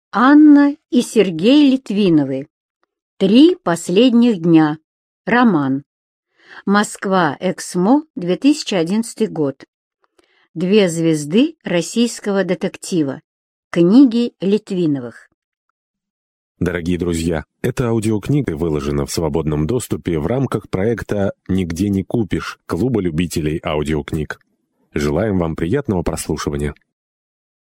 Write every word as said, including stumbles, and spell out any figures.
Анна и Сергей Литвиновы. Три последних дня. Роман. Москва. Эксмо. две тысячи одиннадцатый год. Две звезды российского детектива. Книги Литвиновых. Дорогие друзья, эта аудиокнига выложена в свободном доступе в рамках проекта «Нигде не купишь» Клуба любителей аудиокниг. Желаем вам приятного прослушивания.